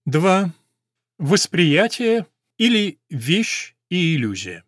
2. Восприятие или вещь и иллюзия.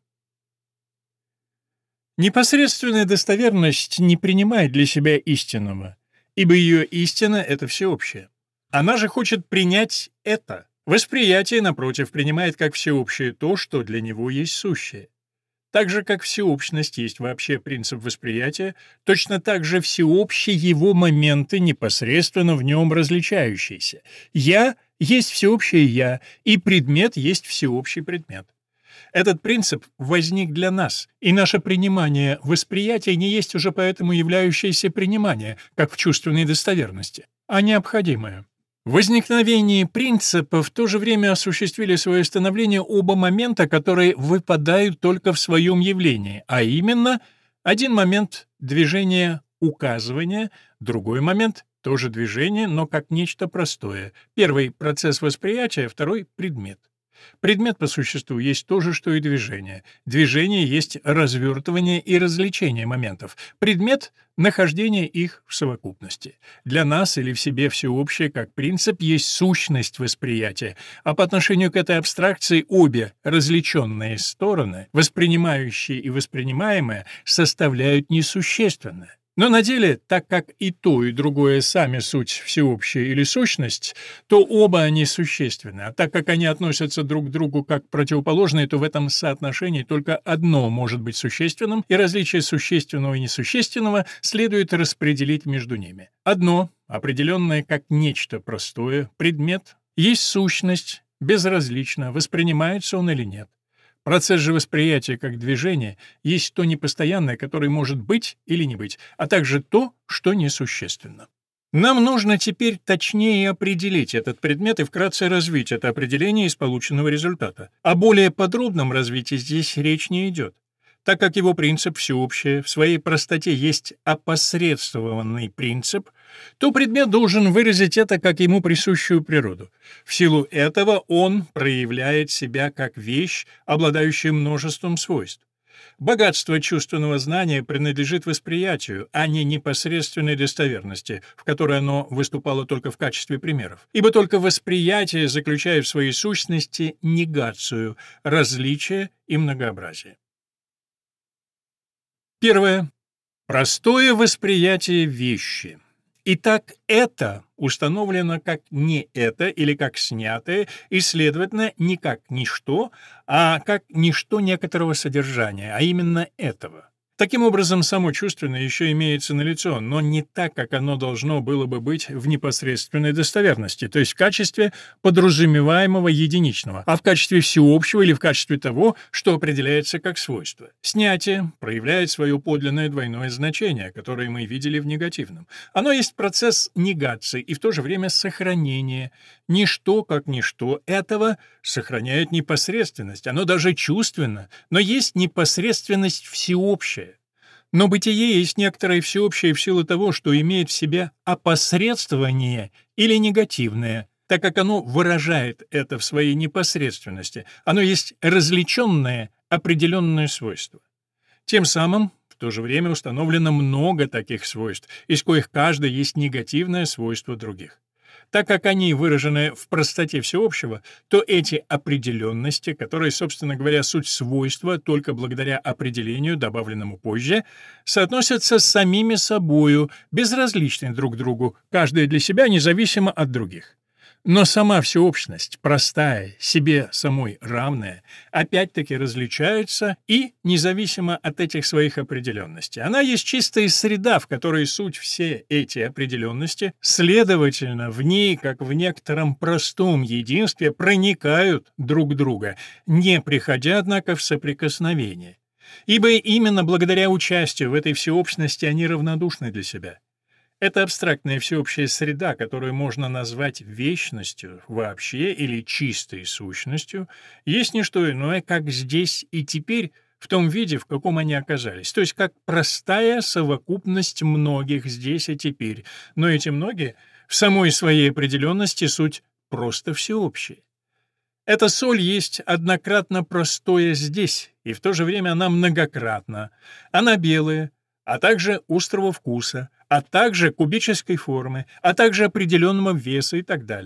Непосредственная достоверность не принимает для себя истинного, ибо ее истина — это всеобщее. Она же хочет принять это. Восприятие, напротив, принимает как всеобщее то, что для него есть сущее. Так же, как всеобщность есть вообще принцип восприятия, точно так же всеобщие его моменты, непосредственно в нем различающиеся. «Я» есть всеобщее «я», и предмет есть всеобщий предмет. Этот принцип возник для нас, и наше принимание восприятия не есть уже поэтому являющееся принимание, как в чувственной достоверности, а необходимое. В возникновении принципа в то же время осуществили свое становление оба момента, которые выпадают только в своем явлении, а именно один момент движения указывания, другой момент тоже движение, но как нечто простое. Первый — процесс восприятия, второй — предмет. Предмет по существу есть то же, что и движение. Движение есть развертывание и развлечение моментов. Предмет — нахождение их в совокупности. Для нас или в себе всеобщее, как принцип, есть сущность восприятия, а по отношению к этой абстракции обе различенные стороны, воспринимающие и воспринимаемое, составляют несущественное. Но на деле, так как и то, и другое сами суть всеобщая или сущность, то оба они существенны, а так как они относятся друг к другу как противоположные, то в этом соотношении только одно может быть существенным, и различие существенного и несущественного следует распределить между ними. Одно, определенное как нечто простое, предмет, есть сущность, безразлично, воспринимается он или нет. Процесс же восприятия как движение есть то непостоянное, которое может быть или не быть, а также то, что несущественно. Нам нужно теперь точнее определить этот предмет и вкратце развить это определение из полученного результата. О более подробном развитии здесь речь не идет. Так как его принцип всеобщее в своей простоте есть опосредствованный принцип, то предмет должен выразить это как ему присущую природу. В силу этого он проявляет себя как вещь, обладающая множеством свойств. Богатство чувственного знания принадлежит восприятию, а не непосредственной достоверности, в которой оно выступало только в качестве примеров. Ибо только восприятие заключает в своей сущности негацию, различие и многообразие. Первое. Простое восприятие вещи. Итак, это установлено как не это или как снятое, и, следовательно, не как ничто, а как ничто некоторого содержания, а именно этого. Таким образом, само чувственное еще имеется налицо, но не так, как оно должно было бы быть в непосредственной достоверности, то есть в качестве подразумеваемого единичного, а в качестве всеобщего или в качестве того, что определяется как свойство. Снятие проявляет свое подлинное двойное значение, которое мы видели в негативном. Оно есть процесс негации и в то же время сохранения. Ничто, как ничто этого, сохраняет непосредственность, оно даже чувственно, но есть непосредственность всеобщая. Но бытие есть некоторое всеобщее в силу того, что имеет в себе опосредствование или негативное, так как оно выражает это в своей непосредственности, оно есть различенное определенное свойство. Тем самым в то же время установлено много таких свойств, из коих каждое есть негативное свойство других. Так как они выражены в простоте всеобщего, то эти определенности, которые, собственно говоря, суть свойства только благодаря определению, добавленному позже, соотносятся с самими собою, безразличны друг другу, каждая для себя независимо от других. Но сама всеобщность, простая, себе самой равная, опять-таки различается и независимо от этих своих определенностей. Она есть чистая среда, в которой суть все эти определенности, следовательно, в ней, как в некотором простом единстве, проникают друг в друга, не приходя, однако, в соприкосновение. Ибо именно благодаря участию в этой всеобщности они равнодушны для себя. Это абстрактная всеобщая среда, которую можно назвать вечностью вообще или чистой сущностью, есть не что иное, как здесь и теперь в том виде, в каком они оказались, то есть как простая совокупность многих здесь и теперь, но эти многие в самой своей определенности суть просто всеобщие. Эта соль есть однократно простое здесь, и в то же время она многократна. Она белая, а также острого вкуса, а также кубической формы, а также определенного веса и так далее.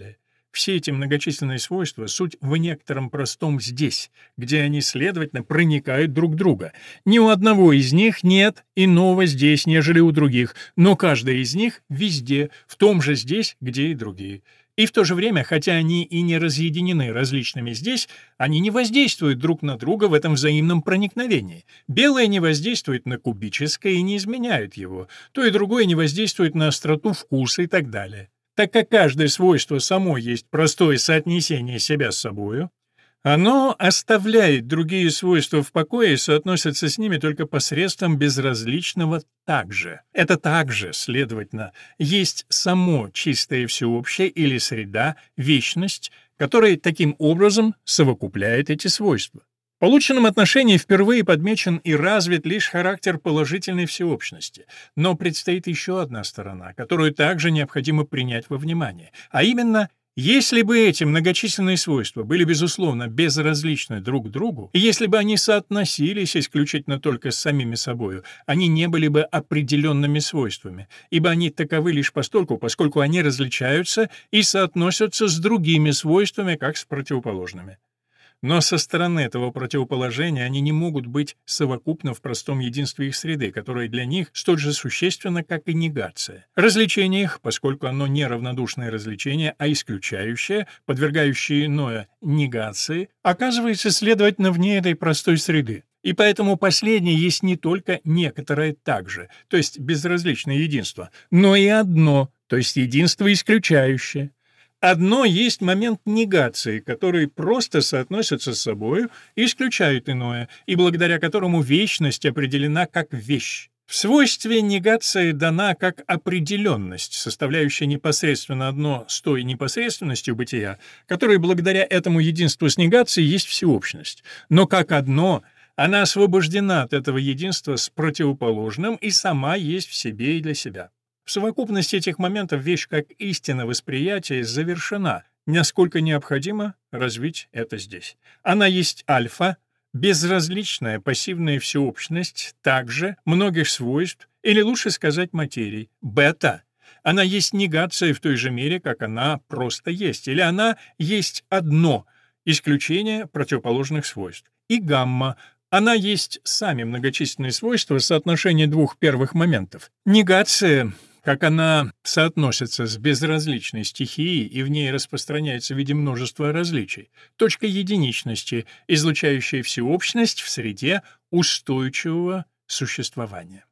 Все эти многочисленные свойства — суть в некотором простом «здесь», где они, следовательно, проникают друг в друга. Ни у одного из них нет иного «здесь», нежели у других, но каждая из них везде, в том же «здесь», где и другие. И в то же время, хотя они и не разъединены различными здесь, они не воздействуют друг на друга в этом взаимном проникновении. Белое не воздействует на кубическое и не изменяет его, то и другое не воздействует на остроту вкуса и так далее. Так как каждое свойство само есть простое соотнесение себя с собою, оно оставляет другие свойства в покое и соотносится с ними только посредством безразличного «также». Это «также», следовательно, есть само чистое всеобщее или среда, вечность, которая таким образом совокупляет эти свойства. В полученном отношении впервые подмечен и развит лишь характер положительной всеобщности, но предстоит еще одна сторона, которую также необходимо принять во внимание, а именно — если бы эти многочисленные свойства были, безусловно, безразличны друг к другу, и если бы они соотносились исключительно только с самими собою, они не были бы определенными свойствами, ибо они таковы лишь постольку, поскольку они различаются и соотносятся с другими свойствами, как с противоположными. Но со стороны этого противоположения они не могут быть совокупны в простом единстве их среды, которое для них столь же существенно, как и негация. Развлечение их, поскольку оно не равнодушное развлечение, а исключающее, подвергающее иное негации, оказывается, следовательно, вне этой простой среды. И поэтому последнее есть не только некоторое также, то есть безразличное единство, но и одно, то есть единство исключающее. Одно есть момент негации, который просто соотносится с собою и исключает иное, и благодаря которому вечность определена как вещь. В свойстве негации дана как определенность, составляющая непосредственно одно с той непосредственностью бытия, которая благодаря этому единству с негацией есть всеобщность. Но как одно она освобождена от этого единства с противоположным и сама есть в себе и для себя. В совокупности этих моментов вещь как истина восприятия завершена, насколько необходимо развить это здесь. Она есть альфа, безразличная пассивная всеобщность, также многих свойств, или лучше сказать материй, бета. Она есть негация в той же мере, как она просто есть, или она есть одно, исключение противоположных свойств. И гамма. Она есть сами многочисленные свойства соотношения двух первых моментов. Негация, как она соотносится с безразличной стихией и в ней распространяется в виде множества различий. Точка единичности, излучающая всеобщность в среде устойчивого существования.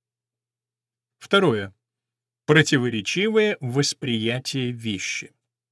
Второе. Противоречивое восприятие вещи.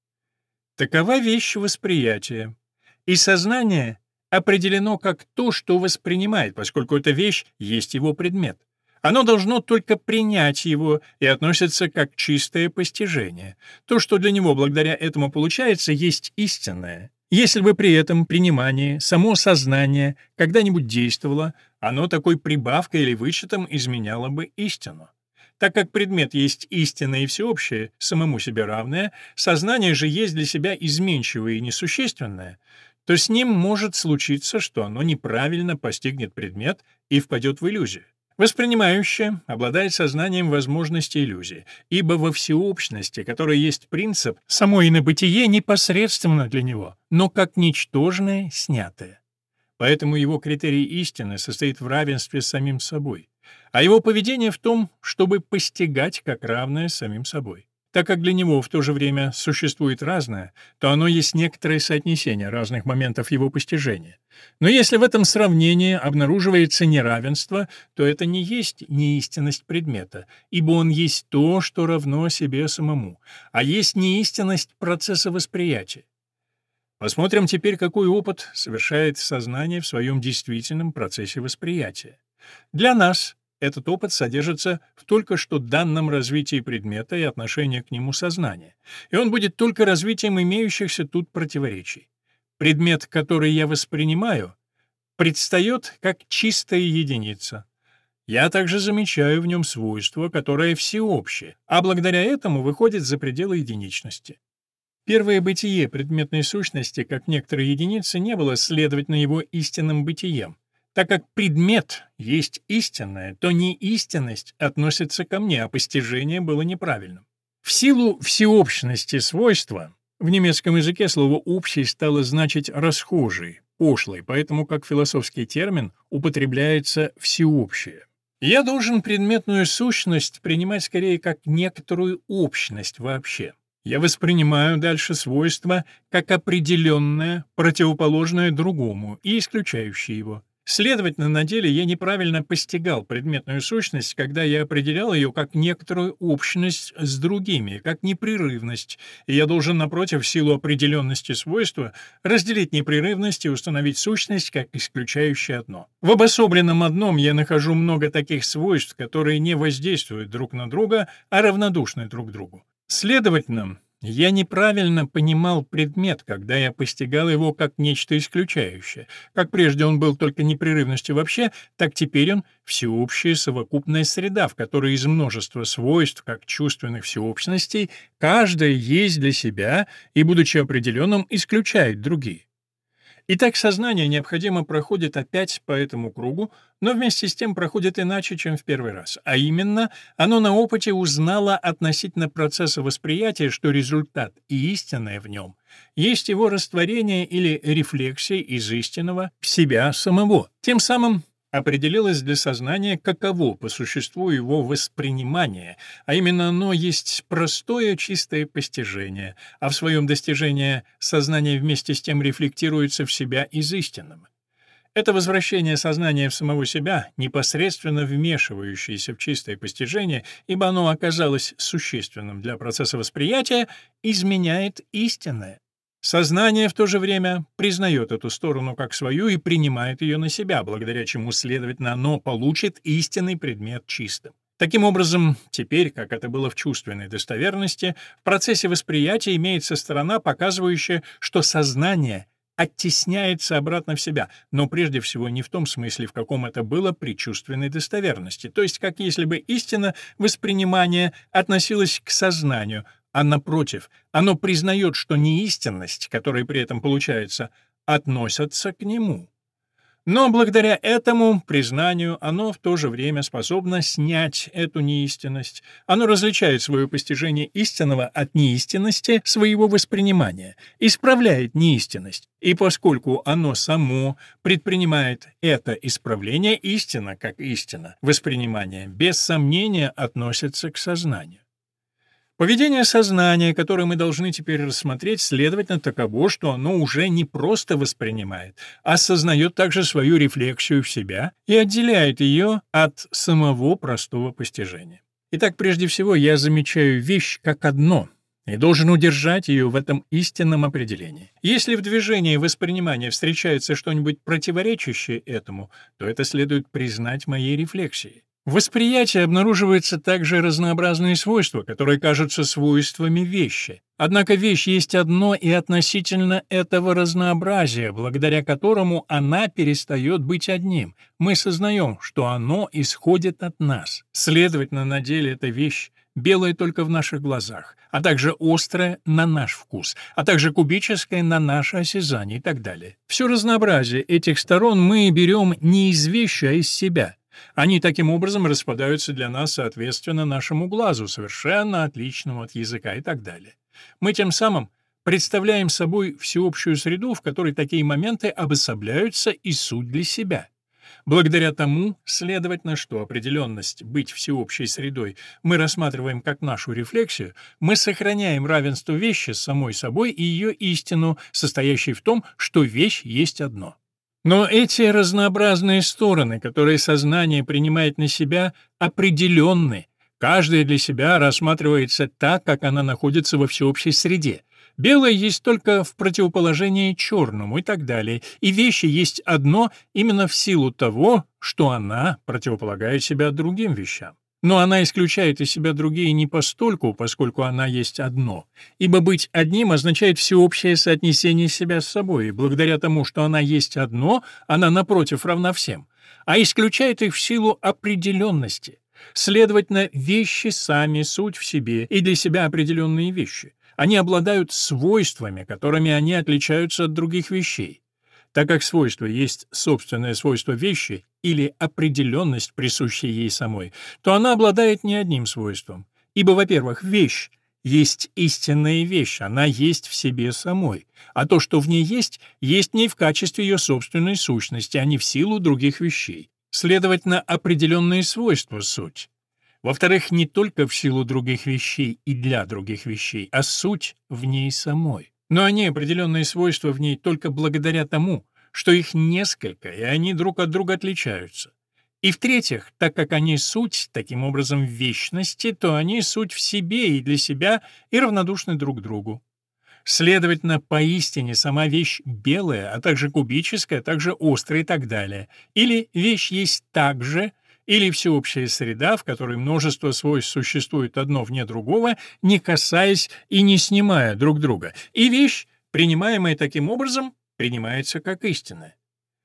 Такова вещь восприятия. И сознание определено как то, что воспринимает, поскольку эта вещь есть его предмет. Оно должно только принять его и относится как чистое постижение. То, что для него благодаря этому получается, есть истинное. Если бы при этом принимании само сознание когда-нибудь действовало, оно такой прибавкой или вычетом изменяло бы истину. Так как предмет есть истинное и всеобщее, самому себе равное, сознание же есть для себя изменчивое и несущественное, то с ним может случиться, что оно неправильно постигнет предмет и впадет в иллюзию. Воспринимающее обладает сознанием возможности иллюзии, ибо во всеобщности, которая есть принцип, само инобытие непосредственно для него, но как ничтожное, снятое. Поэтому его критерий истины состоит в равенстве с самим собой, а его поведение в том, чтобы постигать как равное с самим собой. Так как для него в то же время существует разное, то оно есть некоторое соотнесение разных моментов его постижения. Но если в этом сравнении обнаруживается неравенство, то это не есть неистинность предмета, ибо он есть то, что равно себе самому, а есть неистинность процесса восприятия. Посмотрим теперь, какой опыт совершает сознание в своем действительном процессе восприятия. Для нас этот опыт содержится в только что данном развитии предмета и отношении к нему сознания, и он будет только развитием имеющихся тут противоречий. Предмет, который я воспринимаю, предстает как чистая единица. Я также замечаю в нем свойство, которое всеобщее, а благодаря этому выходит за пределы единичности. Первое бытие предметной сущности, как некоторые единицы, не было, следовательно, его истинным бытием. Так как предмет есть истинное, то неистинность относится ко мне, а постижение было неправильным. В силу всеобщности свойства В немецком языке слово «общий» стало значить «расхожий», «пошлый», поэтому как философский термин употребляется «всеобщее». Я должен предметную сущность принимать скорее как некоторую общность вообще. Я воспринимаю дальше свойство как определенное, противоположное другому и исключающее его. Следовательно, на деле я неправильно постигал предметную сущность, когда я определял ее как некоторую общность с другими, как непрерывность, и я должен, напротив, в силу определенности свойства, разделить непрерывность и установить сущность как исключающее одно. В обособленном одном я нахожу много таких свойств, которые не воздействуют друг на друга, а равнодушны друг другу. Следовательно, я неправильно понимал предмет, когда я постигал его как нечто исключающее. Как прежде он был только непрерывностью вообще, так теперь он всеобщая совокупная среда, в которой из множества свойств, как чувственных всеобщностей, каждая есть для себя и, будучи определенным, исключает другие. Итак, сознание необходимо проходит опять по этому кругу, но вместе с тем проходит иначе, чем в первый раз. А именно, оно на опыте узнало относительно процесса восприятия, что результат и истинное в нем есть его растворение или рефлексия из истинного в себя самого. Тем самым определилось для сознания, каково по существу его воспринимание, а именно оно есть простое чистое постижение, а в своем достижении сознание вместе с тем рефлектируется в себя из истинного. Это возвращение сознания в самого себя, непосредственно вмешивающееся в чистое постижение, ибо оно оказалось существенным для процесса восприятия, изменяет истинное. Сознание в то же время признает эту сторону как свою и принимает ее на себя, благодаря чему, следовательно, оно получит истинный предмет чистым. Таким образом, теперь, как это было в чувственной достоверности, в процессе восприятия имеется сторона, показывающая, что сознание оттесняется обратно в себя, но прежде всего не в том смысле, в каком это было при чувственной достоверности, то есть как если бы истина воспринимания относилась к сознанию, а напротив, оно признает, что неистинность, которая при этом получается, относятся к нему. Но благодаря этому признанию оно в то же время способно снять эту неистинность. Оно различает свое постижение истинного от неистинности своего воспринимания, исправляет неистинность. И поскольку оно само предпринимает это исправление, истина, как истина, воспринимание, без сомнения относится к сознанию. Поведение сознания, которое мы должны теперь рассмотреть, следовательно, таково, что оно уже не просто воспринимает, а осознает также свою рефлексию в себя и отделяет ее от самого простого постижения. Итак, прежде всего, я замечаю вещь как одно и должен удержать ее в этом истинном определении. Если в движении воспринимания встречается что-нибудь противоречащее этому, то это следует признать моей рефлексией. В восприятии обнаруживаются также разнообразные свойства, которые кажутся свойствами вещи. Однако вещь есть одно и относительно этого разнообразия, благодаря которому она перестает быть одним. Мы сознаем, что оно исходит от нас. Следовательно, на деле эта вещь белая только в наших глазах, а также острая на наш вкус, а также кубическая на наше осязание и так далее. Все разнообразие этих сторон мы берем не из вещи, а из себя. Они таким образом распадаются для нас соответственно нашему глазу, совершенно отличному от языка и так далее. Мы тем самым представляем собой всеобщую среду, в которой такие моменты обособляются и суть для себя. Благодаря тому, следовательно, что определенность быть всеобщей средой мы рассматриваем как нашу рефлексию, мы сохраняем равенство вещи с самой собой и ее истину, состоящей в том, что вещь есть одно. Но эти разнообразные стороны, которые сознание принимает на себя, определенны. Каждая для себя рассматривается так, как она находится во всеобщей среде. Белое есть только в противоположении черному и так далее, и вещи есть одно именно в силу того, что она противополагает себя другим вещам. Но она исключает из себя другие не постольку, поскольку она есть одно, ибо быть одним означает всеобщее соотнесение себя с собой, и благодаря тому, что она есть одно, она, напротив, равна всем, а исключает их в силу определенности. Следовательно, вещи сами суть в себе и для себя определенные вещи. Они обладают свойствами, которыми они отличаются от других вещей. Так как свойство есть собственное свойство вещи или определенность, присущая ей самой, то она обладает не одним свойством. Ибо, во-первых, вещь есть истинная вещь, она есть в себе самой, а то, что в ней есть не в качестве ее собственной сущности, а не в силу других вещей. Следовательно, определенные свойства — суть. Во-вторых, не только в силу других вещей и для других вещей, а суть в ней самой. Но они, определенные свойства в ней, только благодаря тому, что их несколько, и они друг от друга отличаются. И в-третьих, так как они суть, таким образом, в вечности, то они суть в себе и для себя и равнодушны друг к другу. Следовательно, поистине сама вещь белая, а также кубическая, а также острая и так далее. Или вещь есть также, или всеобщая среда, в которой множество свойств существует одно вне другого, не касаясь и не снимая друг друга. И вещь, принимаемая таким образом, принимается как истинная.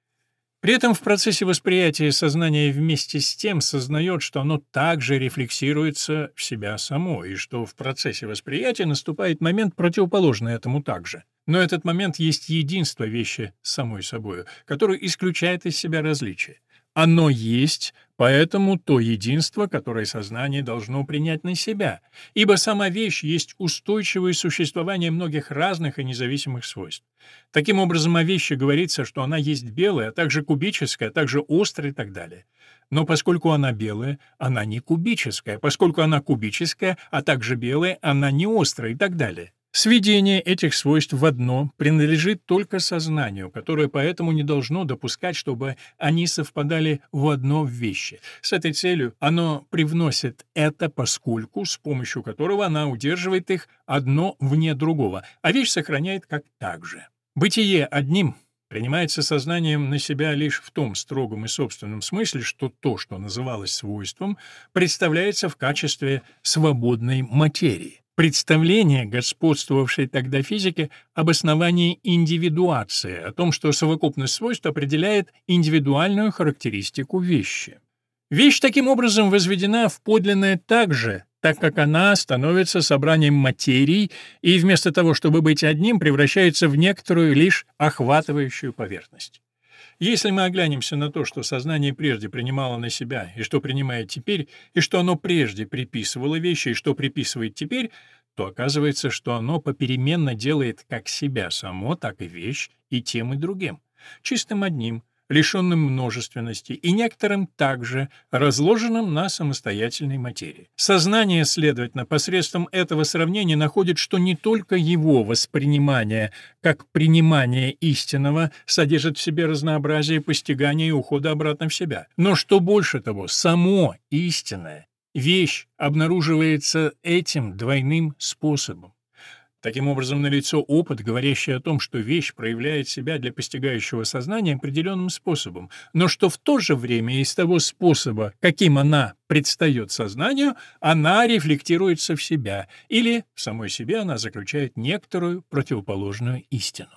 При этом в процессе восприятия сознание вместе с тем сознает, что оно также рефлексируется в себя само, и что в процессе восприятия наступает момент, противоположный этому также. Но этот момент есть единство вещи с самой собою, который исключает из себя различия. Оно есть, поэтому то единство, которое сознание должно принять на себя, ибо сама вещь есть устойчивое существование многих разных и независимых свойств. Таким образом, о вещи говорится, что она есть белая, а также кубическая, а также острая и так далее. Но поскольку она белая, она не кубическая, поскольку она кубическая, а также белая, она не острая и так далее. Сведение этих свойств в одно принадлежит только сознанию, которое поэтому не должно допускать, чтобы они совпадали в одно в вещи. С этой целью оно привносит это поскольку, с помощью которого она удерживает их одно вне другого, а вещь сохраняет как так же. Бытие одним принимается сознанием на себя лишь в том строгом и собственном смысле, что то, что называлось свойством, представляется в качестве свободной материи. Представление, господствовавшей тогда физики, об основании индивидуации, о том, что совокупность свойств определяет индивидуальную характеристику вещи. Вещь таким образом возведена в подлинное также, так как она становится собранием материй и вместо того, чтобы быть одним, превращается в некоторую лишь охватывающую поверхность. Если мы оглянемся на то, что сознание прежде принимало на себя, и что принимает теперь, и что оно прежде приписывало вещи, и что приписывает теперь, то оказывается, что оно попеременно делает как себя само, так и вещь, и тем, и другим. Чистым одним, лишенным множественности, и некоторым также, разложенным на самостоятельной материи. Сознание, следовательно, посредством этого сравнения находит, что не только его воспринимание, как принимание истинного, содержит в себе разнообразие постигания и ухода обратно в себя, но что больше того, само истинное, вещь обнаруживается этим двойным способом. Таким образом, налицо опыт, говорящий о том, что вещь проявляет себя для постигающего сознания определенным способом, но что в то же время из того способа, каким она предстает сознанию, она рефлектируется в себя, или в самой себе она заключает некоторую противоположную истину.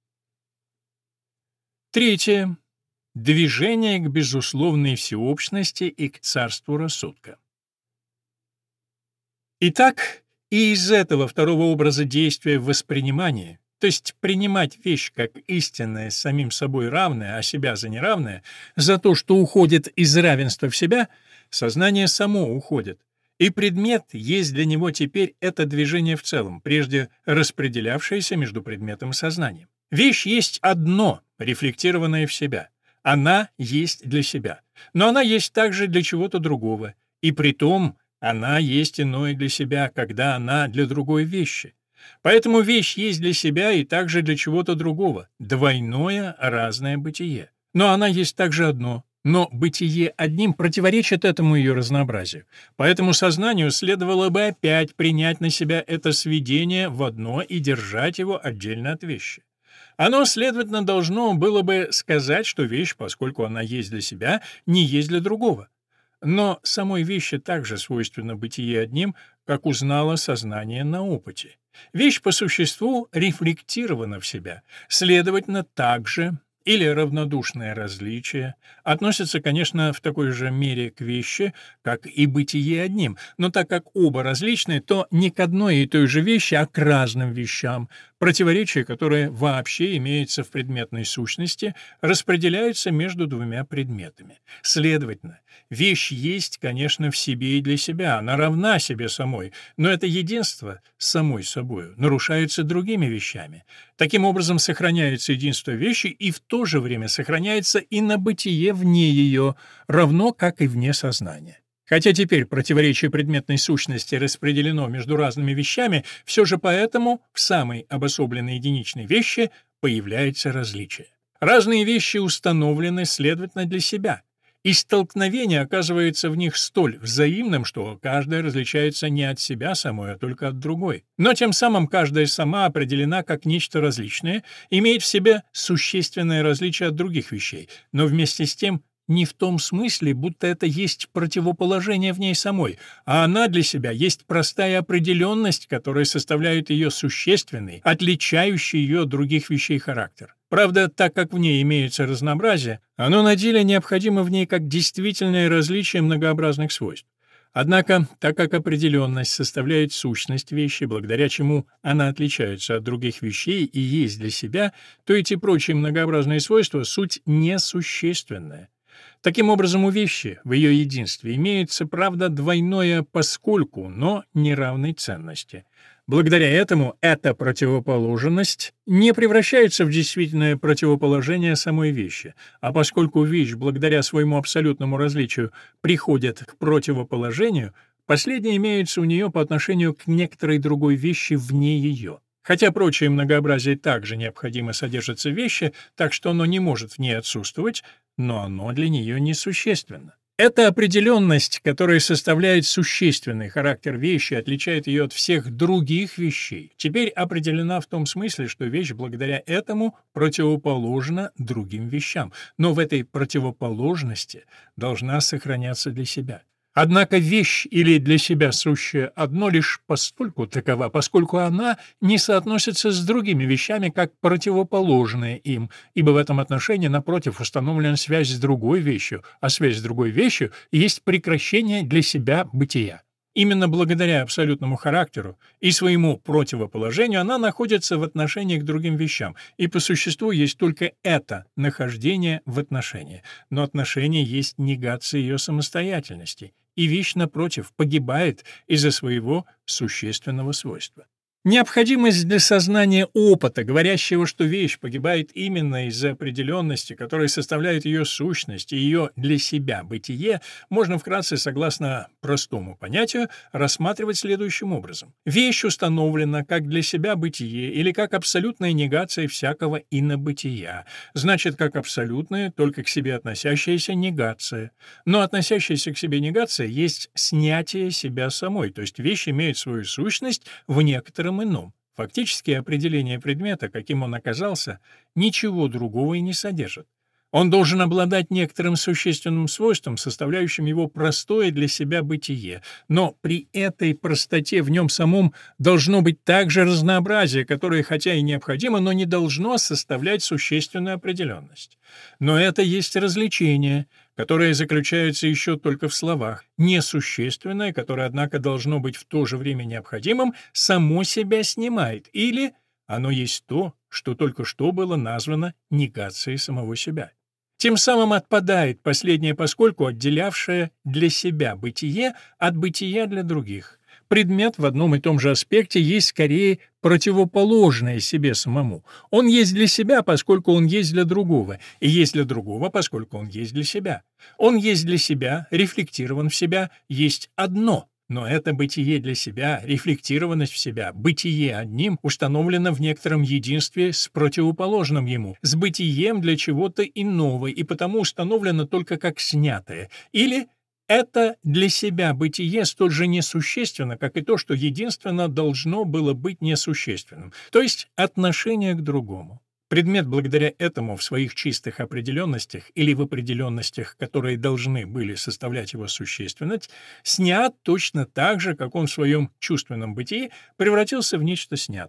Третье. Движение к безусловной всеобщности и к царству рассудка. Итак, и из этого второго образа действия в воспринимании, то есть принимать вещь как истинное, с самим собой равное, а себя за неравное, за то, что уходит из равенства в себя, сознание само уходит. И предмет есть для него теперь это движение в целом, прежде распределявшееся между предметом и сознанием. Вещь есть одно, рефлектированное в себя. Она есть для себя. Но она есть также для чего-то другого. И притом она есть иное для себя, когда она для другой вещи. Поэтому вещь есть для себя и также для чего-то другого, двойное разное бытие. Но она есть также одно, но бытие одним противоречит этому ее разнообразию. Поэтому сознанию следовало бы опять принять на себя это сведение в одно и держать его отдельно от вещи. Оно, следовательно, должно было бы сказать, что вещь, поскольку она есть для себя, не есть для другого. Но самой вещи также свойственно бытие одним, как узнало сознание на опыте. Вещь по существу рефлектирована в себя, следовательно, также или равнодушное различие относится, конечно, в такой же мере к вещи, как и бытие одним, но так как оба различны, то не к одной и той же вещи, а к разным вещам, Противоречия, которые вообще имеются в предметной сущности, распределяются между двумя предметами. Следовательно, вещь есть, конечно, в себе и для себя, она равна себе самой, но это единство с самой собою нарушается другими вещами. Таким образом, сохраняется единство вещи, и в то же время сохраняется инобытие вне ее, равно как и вне сознания. Хотя теперь противоречие предметной сущности распределено между разными вещами, все же поэтому в самой обособленной единичной вещи появляется различие. Разные вещи установлены, следовательно, для себя, и столкновение оказывается в них столь взаимным, что каждая различается не от себя самой, а только от другой. Но тем самым каждая сама определена как нечто различное, имеет в себе существенное различие от других вещей, но вместе с тем не в том смысле, будто это есть противоположение в ней самой, а она для себя есть простая определенность, которая составляет ее существенный, отличающий ее от других вещей характер. Правда, так как в ней имеется разнообразие, оно на деле необходимо в ней как действительное различие многообразных свойств. Однако, так как определенность составляет сущность вещи, благодаря чему она отличается от других вещей и есть для себя, то эти прочие многообразные свойства — суть несущественная. Таким образом, у вещи в ее единстве имеется, правда, двойное «поскольку», но неравной ценности. Благодаря этому эта противоположность не превращается в действительное противоположение самой вещи, а поскольку вещь, благодаря своему абсолютному различию, приходит к противоположению, последнее имеется у нее по отношению к некоторой другой вещи вне ее. Хотя прочее многообразие также необходимо содержится в вещи, так что оно не может в ней отсутствовать, но оно для нее несущественно. Эта определенность, которая составляет существенный характер вещи, отличает ее от всех других вещей, теперь определена в том смысле, что вещь благодаря этому противоположна другим вещам, но в этой противоположности должна сохраняться для себя. Однако вещь или для себя сущая одно лишь постольку такова, поскольку она не соотносится с другими вещами как противоположная им, ибо в этом отношении, напротив, установлена связь с другой вещью, а связь с другой вещью есть прекращение для себя бытия. Именно благодаря абсолютному характеру и своему противоположению она находится в отношении к другим вещам, и по существу есть только это нахождение в отношении, но отношение есть негация ее самостоятельности, и вещь, напротив, погибает из-за своего существенного свойства. Необходимость для сознания опыта, говорящего, что вещь погибает именно из-за определенности, которая составляет ее сущность и ее для себя бытие, можно вкратце, согласно простому понятию, рассматривать следующим образом. Вещь установлена как для себя бытие или как абсолютная негация всякого инобытия, значит, как абсолютная, только к себе относящаяся негация. Но относящаяся к себе негация есть снятие себя самой, то есть вещь имеет свою сущность в некотором ином. Фактически определение предмета, каким он оказался, ничего другого и не содержит. Он должен обладать некоторым существенным свойством, составляющим его простое для себя бытие, но при этой простоте в нем самом должно быть также разнообразие, которое хотя и необходимо, но не должно составлять существенную определенность. Но это есть развлечение, которое заключается еще только в словах, несущественное, которое, однако, должно быть в то же время необходимым, само себя снимает, или оно есть то, что только что было названо негацией самого себя. Тем самым отпадает последнее поскольку, отделявшее для себя бытие от бытия для других. Предмет в одном и том же аспекте есть скорее противоположное себе самому. Он есть для себя, поскольку он есть для другого, и есть для другого, поскольку он есть для себя. Он есть для себя, рефлектирован в себя, есть одно. Но это бытие для себя, рефлектированность в себя, бытие одним установлено в некотором единстве с противоположным ему, с бытием для чего-то иного, и потому установлено только как снятое, или это для себя бытие столь же несущественно, как и то, что единственно должно было быть несущественным, то есть отношение к другому. Предмет благодаря этому в своих чистых определенностях или в определенностях, которые должны были составлять его существенность, снят точно так же, как он в своем чувственном бытии превратился в нечто снятое.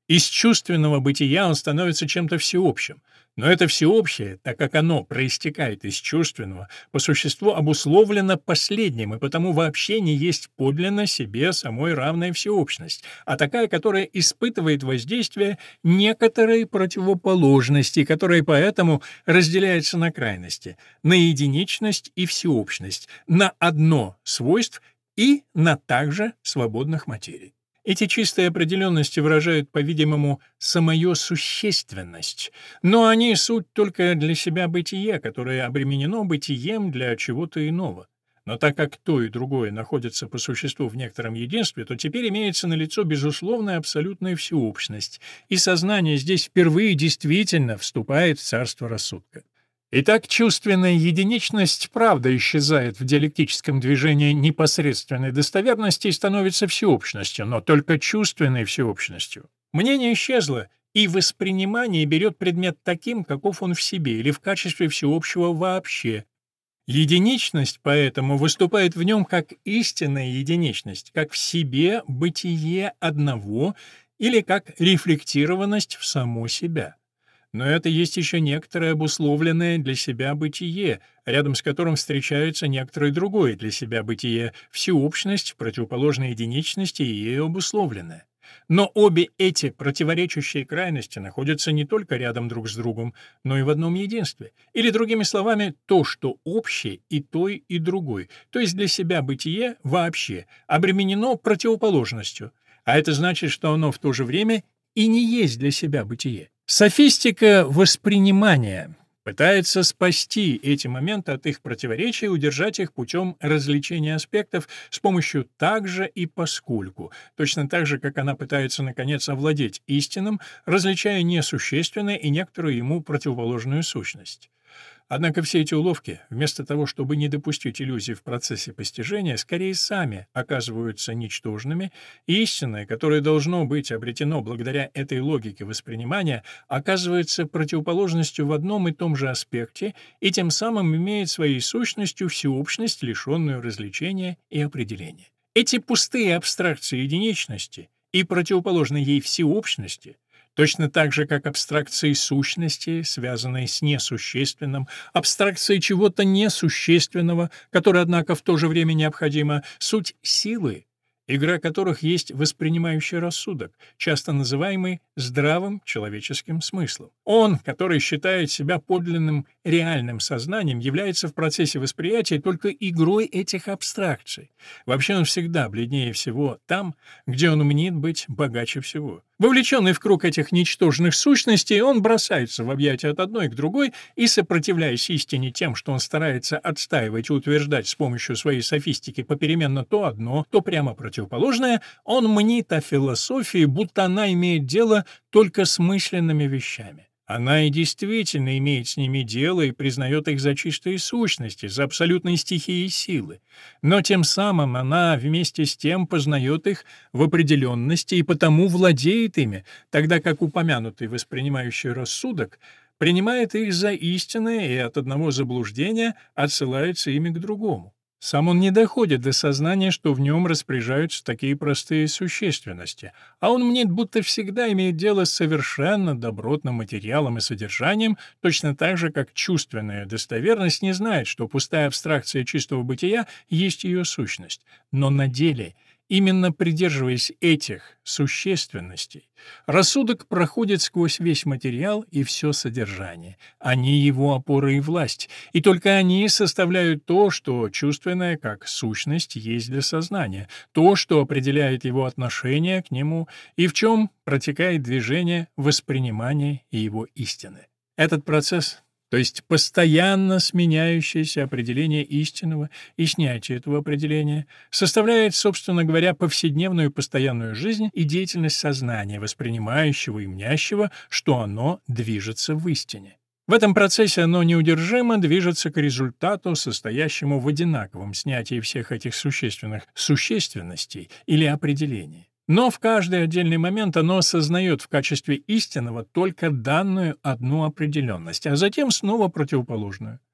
Из чувственного бытия он становится чем-то всеобщим. Но это всеобщее, так как оно проистекает из чувственного, по существу обусловлено последним, и потому вообще не есть подлинно себе самой равная всеобщность, а такая, которая испытывает воздействие некоторой противоположности, которая поэтому разделяется на крайности, на единичность и всеобщность, на одно свойств и на также свободных материй. Эти чистые определенности выражают, по-видимому, самую существенность, но они суть только для себя бытие, которое обременено бытием для чего-то иного. Но так как то и другое находятся по существу в некотором единстве, то теперь имеется налицо безусловная абсолютная всеобщность, и сознание здесь впервые действительно вступает в царство рассудка. Итак, чувственная единичность правда исчезает в диалектическом движении непосредственной достоверности и становится всеобщностью, но только чувственной всеобщностью. Мнение исчезло, и воспринимание берет предмет таким, каков он в себе, или в качестве всеобщего вообще. Единичность, поэтому, выступает в нем как истинная единичность, как в себе бытие одного или как рефлектированность в само себя. Но это есть еще некоторое обусловленное для себя бытие, рядом с которым встречается некоторое другое для себя бытие, всеобщность, противоположная единичности и ею обусловленная. Но обе эти противоречащие крайности находятся не только рядом друг с другом, но и в одном единстве. Или, другими словами, то, что общее и той, и другой, то есть для себя бытие вообще, обременено противоположностью, а это значит, что оно в то же время и не есть для себя бытие. Софистика воспринимания пытается спасти эти моменты от их противоречия и удержать их путем развлечения аспектов с помощью «также» и «поскольку», точно так же, как она пытается, наконец, овладеть истинным, различая несущественное и некоторую ему противоположную сущность. Однако все эти уловки, вместо того, чтобы не допустить иллюзий в процессе постижения, скорее сами оказываются ничтожными, и истинное, которое должно быть обретено благодаря этой логике воспринимания, оказывается противоположностью в одном и том же аспекте и тем самым имеет своей сущностью всеобщность, лишенную различения и определения. Эти пустые абстракции единичности и противоположной ей всеобщности точно так же, как абстракции сущности, связанные с несущественным, абстракции чего-то несущественного, которое, однако, в то же время необходимо, суть силы, игра которых есть воспринимающий рассудок, часто называемый здравым человеческим смыслом. Он, который считает себя подлинным реальным сознанием, является в процессе восприятия только игрой этих абстракций. Вообще он всегда бледнее всего там, где он мнит быть богаче всего. Вовлеченный в круг этих ничтожных сущностей, он бросается в объятия от одной к другой и, сопротивляясь истине тем, что он старается отстаивать и утверждать с помощью своей софистики попеременно то одно, то прямо противоположное, он мнит о философии, будто она имеет дело только с мысленными вещами. Она и действительно имеет с ними дело и признает их за чистые сущности, за абсолютные стихии и силы. Но тем самым она вместе с тем познает их в определенности и потому владеет ими, тогда как упомянутый воспринимающий рассудок принимает их за истинное и от одного заблуждения отсылается ими к другому. Сам он не доходит до сознания, что в нем распоряжаются такие простые существенности, а он мнит, будто всегда имеет дело с совершенно добротным материалом и содержанием, точно так же, как чувственная достоверность не знает, что пустая абстракция чистого бытия есть ее сущность. Но на деле, именно придерживаясь этих существенностей, рассудок проходит сквозь весь материал и все содержание. Они его опора и власть, и только они составляют то, что чувственное как сущность есть для сознания, то, что определяет его отношение к нему и в чем протекает движение воспринимания и его истины. Этот процесс, то есть постоянно сменяющееся определение истинного и снятие этого определения, составляет, собственно говоря, повседневную постоянную жизнь и деятельность сознания, воспринимающего и мнящего, что оно движется в истине. В этом процессе оно неудержимо движется к результату, состоящему в одинаковом снятии всех этих существенных существенностей или определений. Но в каждый отдельный момент оно осознает в качестве истинного только данную одну определенность, а затем снова противоположную.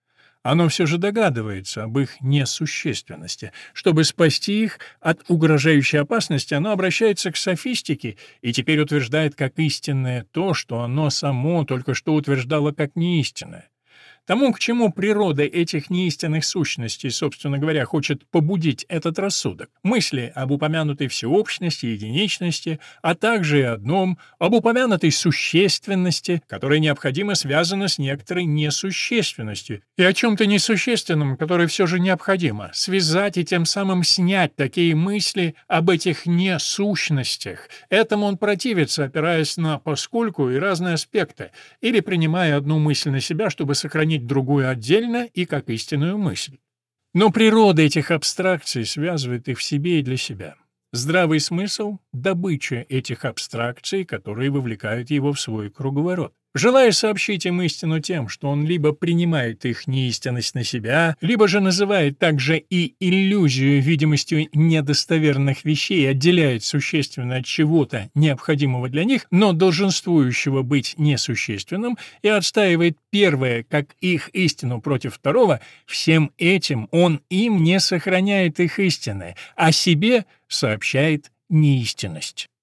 оно все же догадывается об их несущественности. Чтобы спасти их от угрожающей опасности, оно обращается к софистике и теперь утверждает как истинное то, что оно само только что утверждало как неистинное. Тому, к чему природа этих неистинных сущностей, собственно говоря, хочет побудить этот рассудок, мысли об упомянутой всеобщности и единичности, а также и одном, об упомянутой существенности, которая необходимо связана с некоторой несущественностью, и о чем-то несущественном, которое все же необходимо, связать и тем самым снять такие мысли об этих несущностях. Этому он противится, опираясь на «поскольку» и разные аспекты, или принимая одну мысль на себя, чтобы сохранить другую отдельно и как истинную мысль. Но природа этих абстракций связывает их в себе и для себя. Здравый смысл — добыча этих абстракций, которые вовлекают его в свой круговорот. Желая сообщить им истину тем, что он либо принимает их неистинность на себя, либо же называет также и иллюзию видимостью недостоверных вещей и отделяет существенное от чего-то необходимого для них, но долженствующего быть несущественным, и отстаивает первое как их истину против второго, всем этим он им не сохраняет их истины, а себе сообщает неистинность.